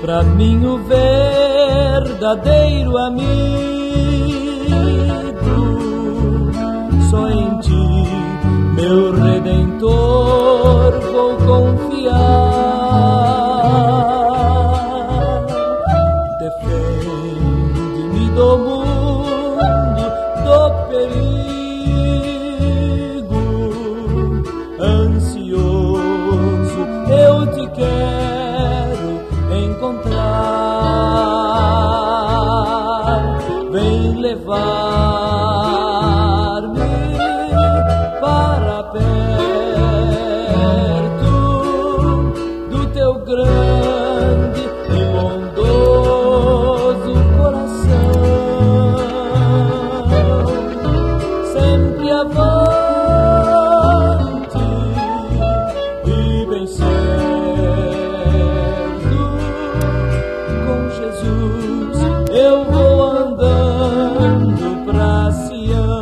pra mim o verdadeiro amigo. Só em ti, meu Redentor, vou confiar. Defende-me do mundo, do perigo. Ansioso eu te quero encontrar. Vem levar-me para perto do teu grande e bondoso coração. Sempre avante e bem certo, com Jesus eu vou andando pra Sião.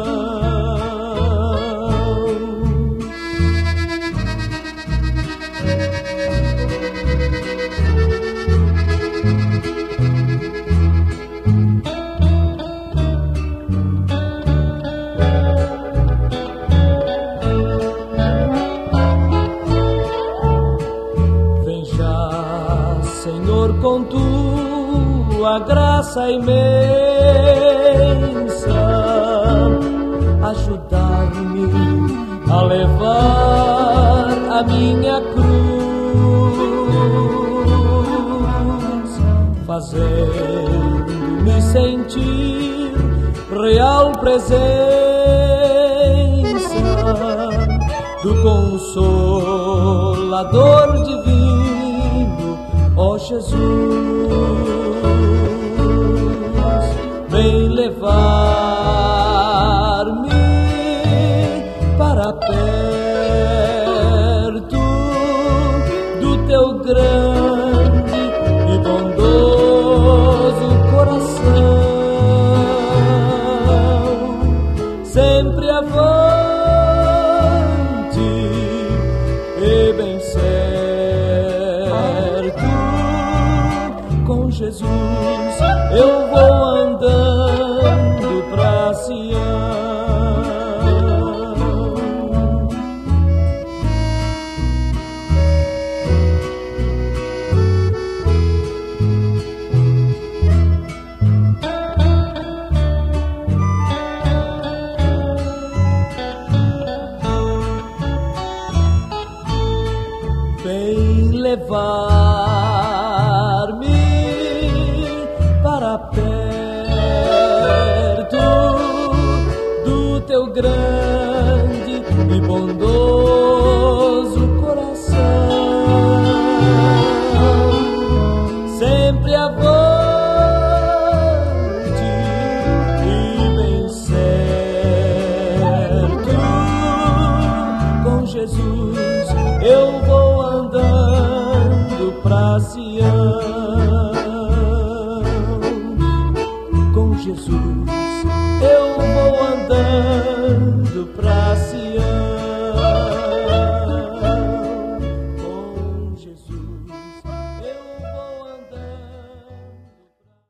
Vem já, Senhor, com tua graça imensa, ajudar-me a levar a minha cruz, fazendo-me sentir real presença do Consolador divino, ó Jesus. Vem levar-me para perto do teu grande e bondoso coração. Sempre avante e bem certo, com Jesus eu vou andando pra Sião. Vem levar-me para perto do teu grande e bondoso coração. Sempre avante e bem certo, com Jesus eu vou andando pra Sião. Com Jesus eu vou andando pra Sião.